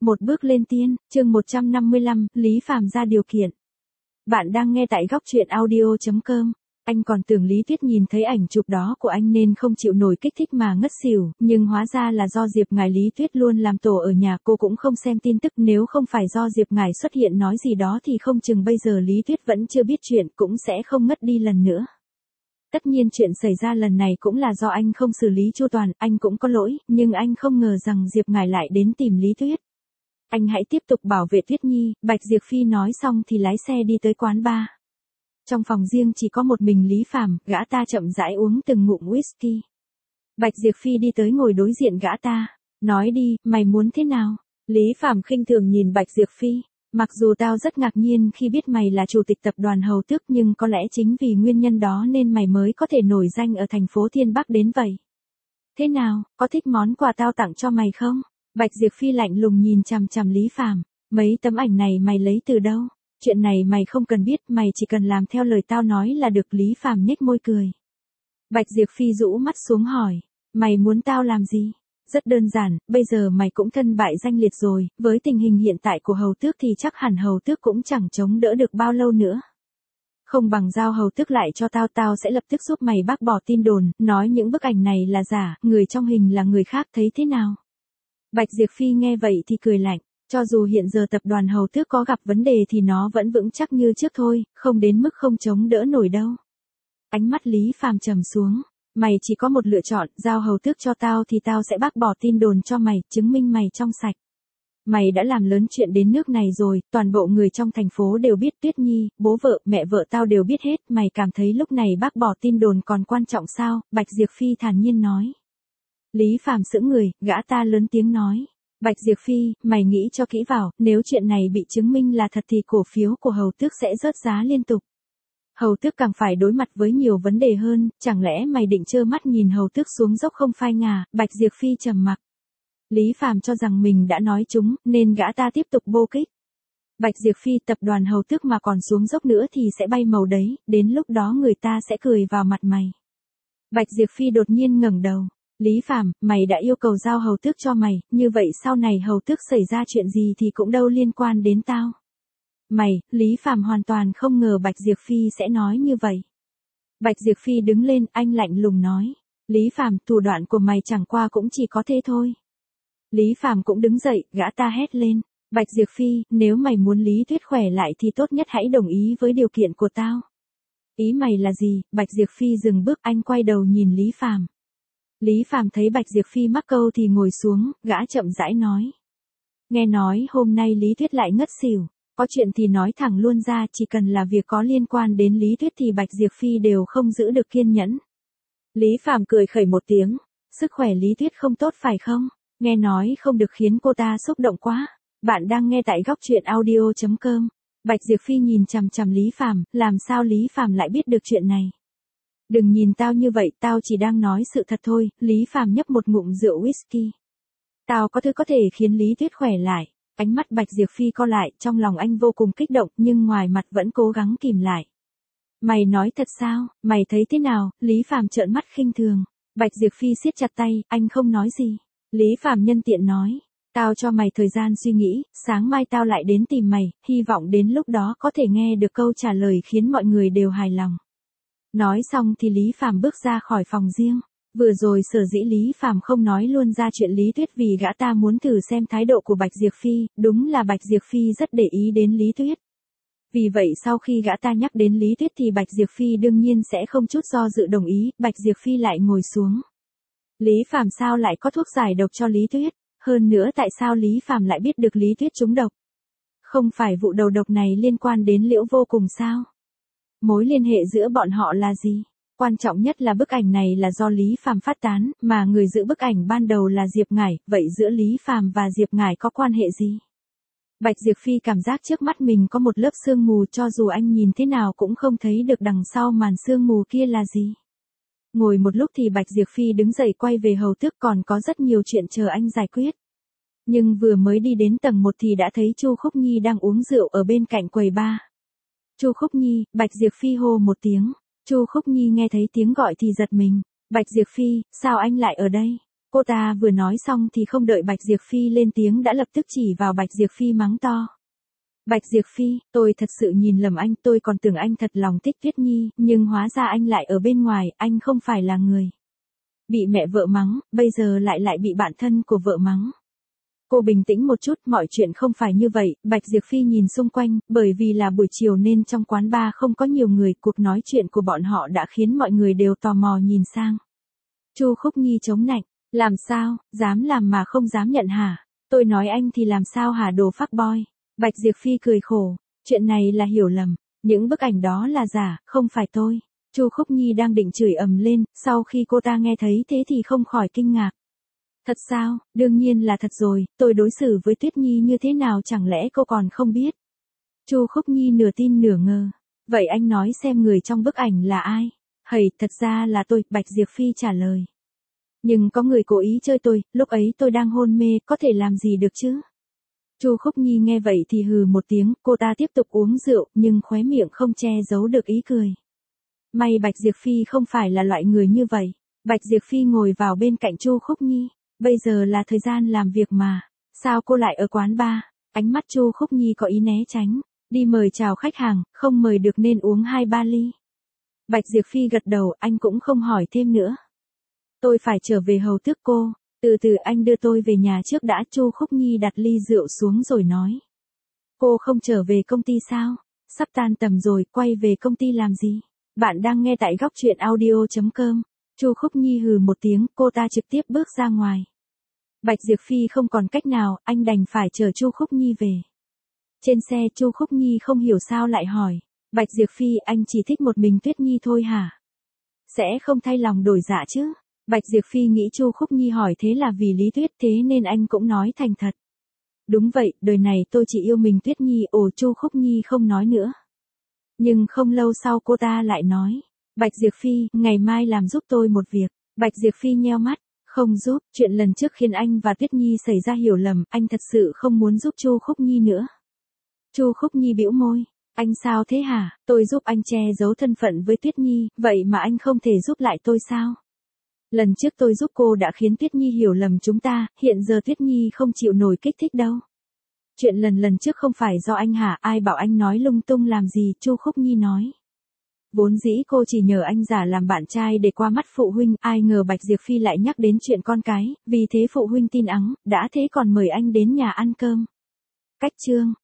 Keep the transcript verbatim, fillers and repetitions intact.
Một bước lên tiên, chương một trăm năm mươi lăm, Lý Phàm ra điều kiện. Bạn đang nghe tại góc truyện audio chấm com. Anh còn tưởng Lý Tuyết nhìn thấy ảnh chụp đó của anh nên không chịu nổi kích thích mà ngất xỉu, nhưng hóa ra là do Diệp Ngải. Lý Tuyết luôn làm tổ ở nhà, cô cũng không xem tin tức, nếu không phải do Diệp Ngải xuất hiện nói gì đó thì không chừng bây giờ Lý Tuyết vẫn chưa biết chuyện, cũng sẽ không ngất đi lần nữa. Tất nhiên chuyện xảy ra lần này cũng là do anh không xử lý chu toàn, anh cũng có lỗi, nhưng anh không ngờ rằng Diệp Ngải lại đến tìm Lý Tuyết. Anh hãy tiếp tục bảo vệ Tuyết Nhi, Bạch Diệp Phi nói xong thì lái xe đi tới quán bar. Trong phòng riêng chỉ có một mình Lý Phàm, gã ta chậm rãi uống từng ngụm whisky. Bạch Diệp Phi đi tới ngồi đối diện gã ta, nói đi, mày muốn thế nào? Lý Phàm khinh thường nhìn Bạch Diệp Phi, mặc dù tao rất ngạc nhiên khi biết mày là chủ tịch tập đoàn Hầu Tước, nhưng có lẽ chính vì nguyên nhân đó nên mày mới có thể nổi danh ở thành phố Thiên Bắc đến vậy. Thế nào, có thích món quà tao tặng cho mày không? Bạch Diệp Phi lạnh lùng nhìn chằm chằm Lý Phàm, mấy tấm ảnh này mày lấy từ đâu? Chuyện này mày không cần biết, mày chỉ cần làm theo lời tao nói là được. Lý Phàm nhếch môi cười. Bạch Diệp Phi rũ mắt xuống hỏi, mày muốn tao làm gì? Rất đơn giản, bây giờ mày cũng thân bại danh liệt rồi, với tình hình hiện tại của Hầu Tước thì chắc hẳn Hầu Tước cũng chẳng chống đỡ được bao lâu nữa. Không bằng giao Hầu Tước lại cho tao, tao sẽ lập tức giúp mày bác bỏ tin đồn, nói những bức ảnh này là giả, người trong hình là người khác, thấy thế nào? Bạch Diệp Phi nghe vậy thì cười lạnh, cho dù hiện giờ tập đoàn Hầu Tước có gặp vấn đề thì nó vẫn vững chắc như trước thôi, không đến mức không chống đỡ nổi đâu. Ánh mắt Lý Phàm trầm xuống, mày chỉ có một lựa chọn, giao Hầu Tước cho tao thì tao sẽ bác bỏ tin đồn cho mày, chứng minh mày trong sạch. Mày đã làm lớn chuyện đến nước này rồi, toàn bộ người trong thành phố đều biết, Tuyết Nhi, bố vợ, mẹ vợ tao đều biết hết, mày cảm thấy lúc này bác bỏ tin đồn còn quan trọng sao? Bạch Diệp Phi thản nhiên nói. Lý Phàm sững người, gã ta lớn tiếng nói. Bạch Diệp Phi, mày nghĩ cho kỹ vào, nếu chuyện này bị chứng minh là thật thì cổ phiếu của Hầu Tước sẽ rớt giá liên tục. Hầu Tước càng phải đối mặt với nhiều vấn đề hơn, chẳng lẽ mày định trơ mắt nhìn Hầu Tước xuống dốc không phai ngà? Bạch Diệp Phi trầm mặc. Lý Phàm cho rằng mình đã nói trúng, nên gã ta tiếp tục bô kích. Bạch Diệp Phi, tập đoàn Hầu Tước mà còn xuống dốc nữa thì sẽ bay màu đấy, đến lúc đó người ta sẽ cười vào mặt mày. Bạch Diệp Phi đột nhiên ngẩng đầu. Lý Phàm, mày đã yêu cầu giao Hầu Tước cho mày, như vậy sau này Hầu Tước xảy ra chuyện gì thì cũng đâu liên quan đến tao. Mày, Lý Phàm hoàn toàn không ngờ Bạch Diệp Phi sẽ nói như vậy. Bạch Diệp Phi đứng lên, anh lạnh lùng nói. Lý Phàm, thủ đoạn của mày chẳng qua cũng chỉ có thế thôi. Lý Phàm cũng đứng dậy, gã ta hét lên. Bạch Diệp Phi, nếu mày muốn Lý Tuyết khỏe lại thì tốt nhất hãy đồng ý với điều kiện của tao. Ý mày là gì? Bạch Diệp Phi dừng bước, anh quay đầu nhìn Lý Phàm. Lý Phàm thấy Bạch Diệp Phi mắc câu thì ngồi xuống, gã chậm rãi nói. Nghe nói hôm nay Lý Tuyết lại ngất xỉu, có chuyện thì nói thẳng luôn ra, chỉ cần là việc có liên quan đến Lý Tuyết thì Bạch Diệp Phi đều không giữ được kiên nhẫn. Lý Phàm cười khẩy một tiếng, sức khỏe Lý Tuyết không tốt phải không? Nghe nói không được khiến cô ta xúc động quá. Bạn đang nghe tại góc truyện audio chấm com. Bạch Diệp Phi nhìn chằm chằm Lý Phàm, làm sao Lý Phàm lại biết được chuyện này? Đừng nhìn tao như vậy, tao chỉ đang nói sự thật thôi. Lý Phàm nhấp một ngụm rượu whisky. Tao có thứ có thể khiến Lý Tuyết khỏe lại. Ánh mắt Bạch Diệp Phi co lại, trong lòng anh vô cùng kích động, nhưng ngoài mặt vẫn cố gắng kìm lại. Mày nói thật sao? Mày thấy thế nào? Lý Phàm trợn mắt khinh thường. Bạch Diệp Phi siết chặt tay, anh không nói gì. Lý Phàm nhân tiện nói. Tao cho mày thời gian suy nghĩ, sáng mai tao lại đến tìm mày, hy vọng đến lúc đó có thể nghe được câu trả lời khiến mọi người đều hài lòng. Nói xong thì Lý Phàm bước ra khỏi phòng riêng. Vừa rồi sở dĩ Lý Phàm không nói luôn ra chuyện Lý Tuyết vì gã ta muốn thử xem thái độ của Bạch Diệp Phi, đúng là Bạch Diệp Phi rất để ý đến Lý Tuyết. Vì vậy sau khi gã ta nhắc đến Lý Tuyết thì Bạch Diệp Phi đương nhiên sẽ không chút do dự đồng ý, Bạch Diệp Phi lại ngồi xuống. Lý Phàm sao lại có thuốc giải độc cho Lý Tuyết? Hơn nữa tại sao Lý Phàm lại biết được Lý Tuyết trúng độc? Không phải vụ đầu độc này liên quan đến Liễu Vô Cùng sao? Mối liên hệ giữa bọn họ là gì? Quan trọng nhất là bức ảnh này là do Lý Phàm phát tán, mà người giữ bức ảnh ban đầu là Diệp Ngải, vậy giữa Lý Phàm và Diệp Ngải có quan hệ gì? Bạch Diệp Phi cảm giác trước mắt mình có một lớp sương mù, cho dù anh nhìn thế nào cũng không thấy được đằng sau màn sương mù kia là gì. Ngồi một lúc thì Bạch Diệp Phi đứng dậy quay về Hầu Tước, còn có rất nhiều chuyện chờ anh giải quyết. Nhưng vừa mới đi đến tầng một thì đã thấy Chu Khúc Nhi đang uống rượu ở bên cạnh quầy bar. Chu Khúc Nhi, Bạch Diệp Phi hô một tiếng. Chu Khúc Nhi nghe thấy tiếng gọi thì giật mình. Bạch Diệp Phi, sao anh lại ở đây? Cô ta vừa nói xong thì không đợi Bạch Diệp Phi lên tiếng đã lập tức chỉ vào Bạch Diệp Phi mắng to. Bạch Diệp Phi, tôi thật sự nhìn lầm anh, tôi còn tưởng anh thật lòng thích Tuyết Nhi, nhưng hóa ra anh lại ở bên ngoài, anh không phải là người bị mẹ vợ mắng, bây giờ lại lại bị bạn thân của vợ mắng. Cô bình tĩnh một chút, mọi chuyện không phải như vậy. Bạch Diệp Phi nhìn xung quanh, bởi vì là buổi chiều nên trong quán bar không có nhiều người, cuộc nói chuyện của bọn họ đã khiến mọi người đều tò mò nhìn sang. Chu Khúc Nhi chống nạnh, làm sao, dám làm mà không dám nhận hả? Tôi nói anh thì làm sao hả đồ fuck boy? Bạch Diệp Phi cười khổ, chuyện này là hiểu lầm, những bức ảnh đó là giả, không phải tôi. Chu Khúc Nhi đang định chửi ầm lên, sau khi cô ta nghe thấy thế thì không khỏi kinh ngạc. Thật sao, đương nhiên là thật rồi, tôi đối xử với Tuyết Nhi như thế nào chẳng lẽ cô còn không biết? Chu Khúc Nhi nửa tin nửa ngờ. Vậy anh nói xem người trong bức ảnh là ai? Hầy, thật ra là tôi, Bạch Diệp Phi trả lời. Nhưng có người cố ý chơi tôi, lúc ấy tôi đang hôn mê, có thể làm gì được chứ? Chu Khúc Nhi nghe vậy thì hừ một tiếng, cô ta tiếp tục uống rượu, nhưng khóe miệng không che giấu được ý cười. May Bạch Diệp Phi không phải là loại người như vậy. Bạch Diệp Phi ngồi vào bên cạnh Chu Khúc Nhi. Bây giờ là thời gian làm việc mà. Sao cô lại ở quán bar? Ánh mắt Chu Khúc Nhi có ý né tránh. Đi mời chào khách hàng, không mời được nên uống hai ba ly. Bạch Diệp Phi gật đầu, anh cũng không hỏi thêm nữa. Tôi phải trở về hầu tước cô. Từ từ anh đưa tôi về nhà trước đã. Chu Khúc Nhi đặt ly rượu xuống rồi nói. Cô không trở về công ty sao? Sắp tan tầm rồi, quay về công ty làm gì? Bạn đang nghe tại góc truyện audio chấm com. Chu Khúc Nhi hừ một tiếng, cô ta trực tiếp bước ra ngoài. Bạch Diệp Phi không còn cách nào, anh đành phải chở Chu Khúc Nhi về. Trên xe Chu Khúc Nhi không hiểu sao lại hỏi. Bạch Diệp Phi, anh chỉ thích một mình Tuyết Nhi thôi hả? Sẽ không thay lòng đổi dạ chứ? Bạch Diệp Phi nghĩ Chu Khúc Nhi hỏi thế là vì Lý Tuyết, thế nên anh cũng nói thành thật. Đúng vậy, đời này tôi chỉ yêu mình Tuyết Nhi. Ồ, Chu Khúc Nhi không nói nữa. Nhưng không lâu sau cô ta lại nói. Bạch Diệp Phi, ngày mai làm giúp tôi một việc. Bạch Diệp Phi nheo mắt. Không giúp, chuyện lần trước khiến anh và Tuyết Nhi xảy ra hiểu lầm, anh thật sự không muốn giúp Chu Khúc Nhi nữa. Chu Khúc Nhi bĩu môi. Anh sao thế hả? Tôi giúp anh che giấu thân phận với Tuyết Nhi, vậy mà anh không thể giúp lại tôi sao? Lần trước tôi giúp cô đã khiến Tuyết Nhi hiểu lầm chúng ta, hiện giờ Tuyết Nhi không chịu nổi kích thích đâu. Chuyện lần lần trước không phải do anh hả? Ai bảo anh nói lung tung làm gì? Chu Khúc Nhi nói. Vốn dĩ cô chỉ nhờ anh giả làm bạn trai để qua mắt phụ huynh, ai ngờ Bạch Diệp Phi lại nhắc đến chuyện con cái, vì thế phụ huynh tin ắng, đã thế còn mời anh đến nhà ăn cơm. Cách chương